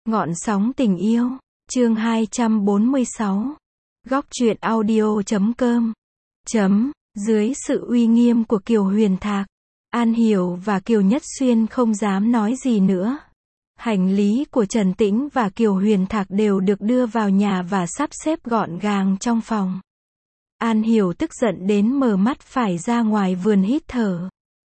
Ngọn sóng tình yêu, chương 246. Góc truyện audio.com. Dưới sự uy nghiêm của Kiều Huyền Thạc, An Hiểu và Kiều Nhất Xuyên không dám nói gì nữa. Hành lý của Trần Tĩnh và Kiều Huyền Thạc đều được đưa vào nhà và sắp xếp gọn gàng trong phòng. An Hiểu tức giận đến mở mắt phải ra ngoài vườn hít thở.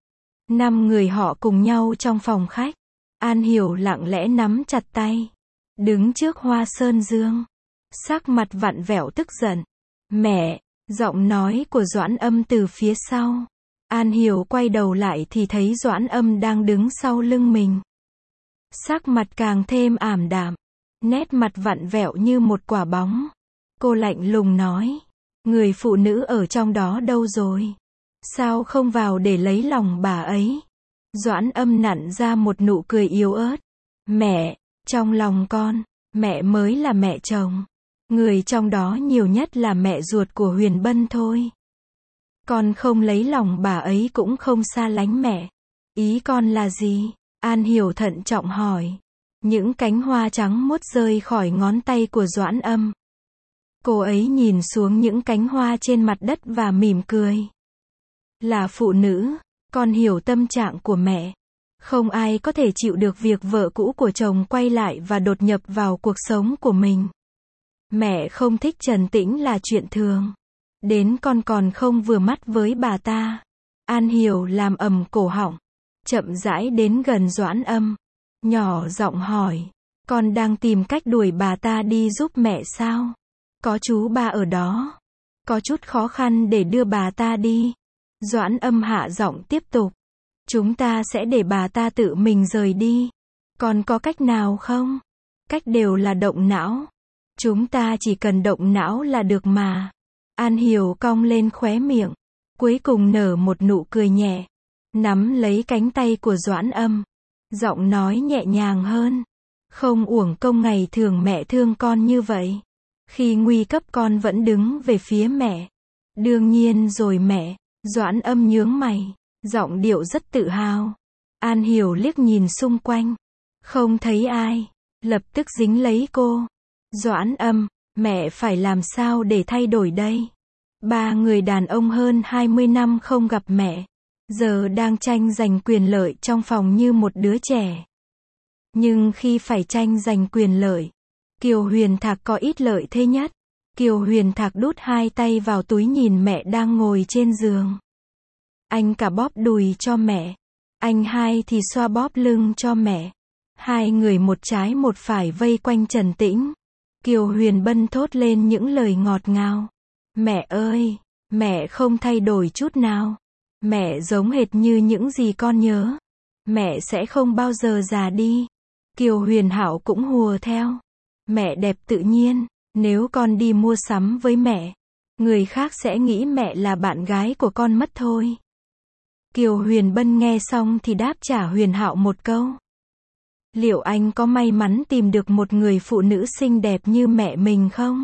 5 người họ cùng nhau trong phòng khách. An Hiểu lặng lẽ nắm chặt tay, đứng trước hoa sơn dương, sắc mặt vặn vẹo tức giận. Mẹ, giọng nói của Doãn Âm từ phía sau. An Hiểu quay đầu lại thì thấy Doãn Âm đang đứng sau lưng mình. Sắc mặt càng thêm ảm đạm, nét mặt vặn vẹo như một quả bóng. Cô lạnh lùng nói, người phụ nữ ở trong đó đâu rồi? Sao không vào để lấy lòng bà ấy? Doãn Âm nặn ra một nụ cười yếu ớt. Mẹ, trong lòng con, mẹ mới là mẹ chồng. Người trong đó nhiều nhất là mẹ ruột của Huyền Bân thôi. Con không lấy lòng bà ấy cũng không xa lánh mẹ. Ý con là gì? An Hiểu thận trọng hỏi. Những cánh hoa trắng muốt rơi khỏi ngón tay của Doãn Âm. Cô ấy nhìn xuống những cánh hoa trên mặt đất và mỉm cười. Là phụ nữ, con hiểu tâm trạng của mẹ. Không ai có thể chịu được việc vợ cũ của chồng quay lại và đột nhập vào cuộc sống của mình. Mẹ không thích Trần Tĩnh là chuyện thường. Đến con còn không vừa mắt với bà ta. An Hiểu làm ầm cổ họng, chậm rãi đến gần Doãn Âm, nhỏ giọng hỏi, con đang tìm cách đuổi bà ta đi giúp mẹ sao? Có chú ba ở đó, có chút khó khăn để đưa bà ta đi. Doãn Âm hạ giọng tiếp tục, chúng ta sẽ để bà ta tự mình rời đi. Còn có cách nào không? Cách đều là động não. Chúng ta chỉ cần động não là được mà. An Hiểu cong lên khóe miệng, cuối cùng nở một nụ cười nhẹ, nắm lấy cánh tay của Doãn Âm, giọng nói nhẹ nhàng hơn. Không uổng công ngày thường mẹ thương con như vậy. Khi nguy cấp con vẫn đứng về phía mẹ. Đương nhiên rồi mẹ. Doãn Âm nhướng mày, giọng điệu rất tự hào. An Hiểu liếc nhìn xung quanh, không thấy ai, lập tức dính lấy cô. Doãn Âm, mẹ phải làm sao để thay đổi đây? 3 người đàn ông hơn 20 năm không gặp mẹ, giờ đang tranh giành quyền lợi trong phòng như một đứa trẻ. Nhưng khi phải tranh giành quyền lợi, Kiều Huyền Thạc có ít lợi thế nhất. Kiều Huyền Thạc đút 2 tay vào túi nhìn mẹ đang ngồi trên giường. Anh cả bóp đùi cho mẹ, anh hai thì xoa bóp lưng cho mẹ. 2 người một trái một phải vây quanh Trần Tĩnh. Kiều Huyền Bân thốt lên những lời ngọt ngào. Mẹ ơi, mẹ không thay đổi chút nào. Mẹ giống hệt như những gì con nhớ. Mẹ sẽ không bao giờ già đi. Kiều Huyền Hạo cũng hùa theo. Mẹ đẹp tự nhiên. Nếu con đi mua sắm với mẹ, người khác sẽ nghĩ mẹ là bạn gái của con mất thôi. Kiều Huyền Bân nghe xong thì đáp trả Huyền Hạo một câu. Liệu anh có may mắn tìm được một người phụ nữ xinh đẹp như mẹ mình không?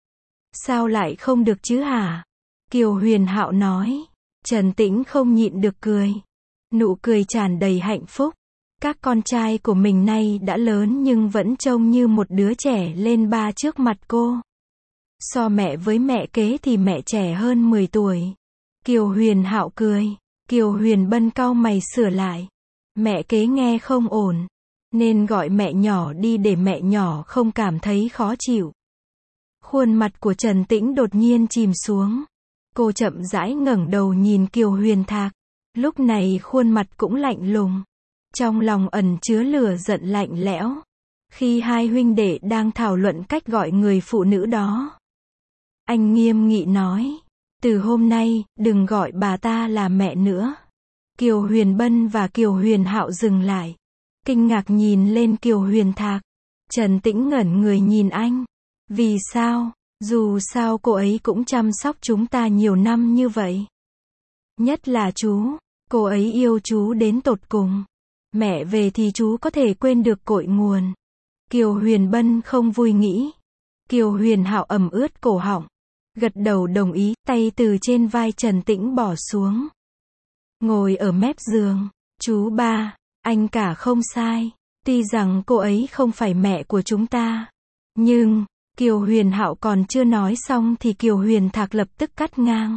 Sao lại không được chứ hả? Kiều Huyền Hạo nói. Trần Tĩnh không nhịn được cười. Nụ cười tràn đầy hạnh phúc. Các con trai của mình nay đã lớn nhưng vẫn trông như một đứa trẻ lên 3 trước mặt cô. So mẹ với mẹ kế thì mẹ trẻ hơn 10 tuổi. Kiều Huyền Hạo cười. Kiều Huyền Bân cau mày sửa lại. Mẹ kế nghe không ổn, nên gọi mẹ nhỏ đi để mẹ nhỏ không cảm thấy khó chịu. Khuôn mặt của Trần Tĩnh đột nhiên chìm xuống. Cô chậm rãi ngẩng đầu nhìn Kiều Huyền Thạc. Lúc này khuôn mặt cũng lạnh lùng. Trong lòng ẩn chứa lửa giận lạnh lẽo. Khi 2 huynh đệ đang thảo luận cách gọi người phụ nữ đó, anh nghiêm nghị nói, từ hôm nay, đừng gọi bà ta là mẹ nữa. Kiều Huyền Bân và Kiều Huyền Hạo dừng lại, kinh ngạc nhìn lên Kiều Huyền Thạc. Trần Tĩnh ngẩn người nhìn anh. Vì sao? Dù sao cô ấy cũng chăm sóc chúng ta nhiều năm như vậy. Nhất là chú, cô ấy yêu chú đến tột cùng. Mẹ về thì chú có thể quên được cội nguồn. Kiều Huyền Bân không vui nghĩ. Kiều Huyền Hạo ẩm ướt cổ họng, gật đầu đồng ý, tay từ trên vai Trần Tĩnh bỏ xuống. Ngồi ở mép giường, chú ba, anh cả không sai. Tuy rằng cô ấy không phải mẹ của chúng ta, nhưng, Kiều Huyền Hạo còn chưa nói xong thì Kiều Huyền Thạc lập tức cắt ngang.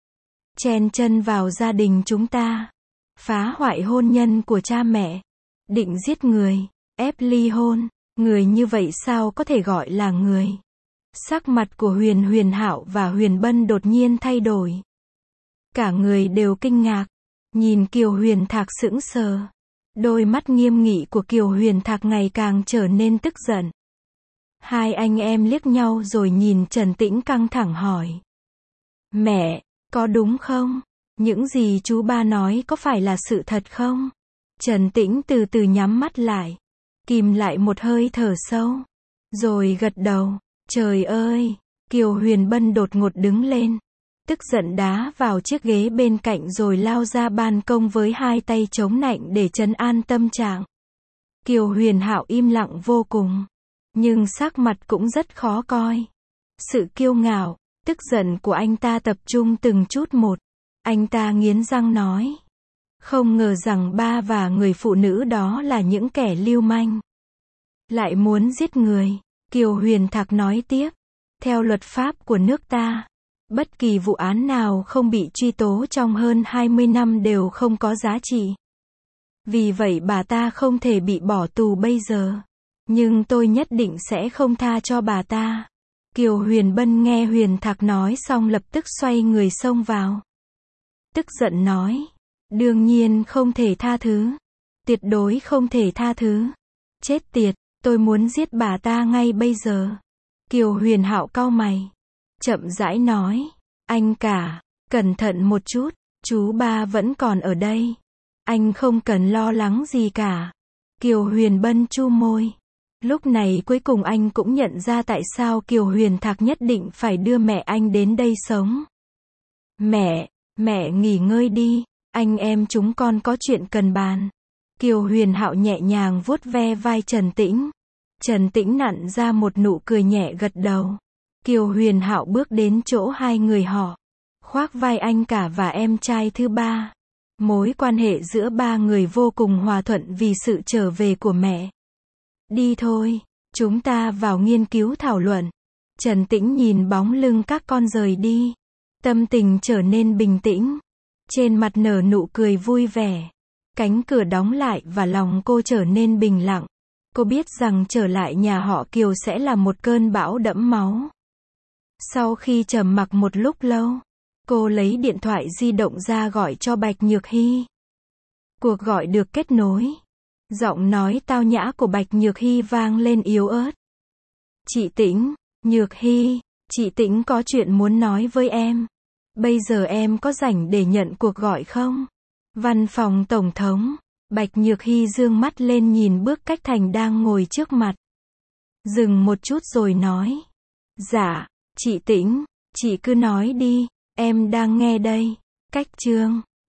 Chen chân vào gia đình chúng ta, phá hoại hôn nhân của cha mẹ, định giết người, ép ly hôn, người như vậy sao có thể gọi là người? Sắc mặt của Huyền Hạo và Huyền Bân đột nhiên thay đổi. Cả người đều kinh ngạc, nhìn Kiều Huyền Thạc sững sờ. Đôi mắt nghiêm nghị của Kiều Huyền Thạc ngày càng trở nên tức giận. Hai anh em liếc nhau rồi nhìn Trần Tĩnh căng thẳng hỏi. Mẹ, có đúng không? Những gì chú ba nói có phải là sự thật không? Trần Tĩnh từ từ nhắm mắt lại, kìm lại một hơi thở sâu, rồi gật đầu. Trời ơi! Kiều Huyền Bân đột ngột đứng lên, tức giận đá vào chiếc ghế bên cạnh rồi lao ra ban công với hai tay chống nạnh để trấn an tâm trạng. Kiều Huyền Hạo im lặng vô cùng, nhưng sắc mặt cũng rất khó coi. Sự kiêu ngạo, tức giận của anh ta tập trung từng chút một. Anh ta nghiến răng nói. Không ngờ rằng ba và người phụ nữ đó là những kẻ lưu manh. Lại muốn giết người. Kiều Huyền Thạc nói tiếp. Theo luật pháp của nước ta, bất kỳ vụ án nào không bị truy tố trong hơn 20 năm đều không có giá trị. Vì vậy bà ta không thể bị bỏ tù bây giờ. Nhưng tôi nhất định sẽ không tha cho bà ta. Kiều Huyền Bân nghe Huyền Thạc nói xong lập tức xoay người xông vào. Tức giận nói. Đương nhiên không thể tha thứ. Tuyệt đối không thể tha thứ. Chết tiệt, tôi muốn giết bà ta ngay bây giờ. Kiều Huyền Hạo cau mày. Chậm rãi nói. Anh cả, cẩn thận một chút, chú ba vẫn còn ở đây. Anh không cần lo lắng gì cả. Kiều Huyền Bân chu môi. Lúc này cuối cùng anh cũng nhận ra tại sao Kiều Huyền Thạc nhất định phải đưa mẹ anh đến đây sống. Mẹ nghỉ ngơi đi, anh em chúng con có chuyện cần bàn. Kiều Huyền Hạo nhẹ nhàng vuốt ve vai Trần Tĩnh. Trần Tĩnh nặn ra một nụ cười nhẹ gật đầu. Kiều Huyền Hạo bước đến chỗ hai người họ, khoác vai anh cả và em trai thứ ba. Mối quan hệ giữa ba người vô cùng hòa thuận vì sự trở về của mẹ. Đi thôi, chúng ta vào nghiên cứu thảo luận. Trần Tĩnh nhìn bóng lưng các con rời đi, tâm tình trở nên bình tĩnh, trên mặt nở nụ cười vui vẻ. Cánh cửa đóng lại và lòng cô trở nên bình lặng. Cô biết rằng trở lại nhà họ Kiều sẽ là một cơn bão đẫm máu. Sau khi trầm mặc một lúc lâu, cô lấy điện thoại di động ra gọi cho Bạch Nhược Hy. Cuộc gọi được kết nối. Giọng nói tao nhã của Bạch Nhược Hy vang lên yếu ớt. Chị Tĩnh, Nhược Hy, chị Tĩnh có chuyện muốn nói với em. Bây giờ em có rảnh để nhận cuộc gọi không? Văn phòng Tổng thống. Bạch Nhược Hy dương mắt lên nhìn Bước Cách Thành đang ngồi trước mặt. Dừng một chút rồi nói. Dạ, chị Tĩnh, chị cứ nói đi, em đang nghe đây. Cách Trương.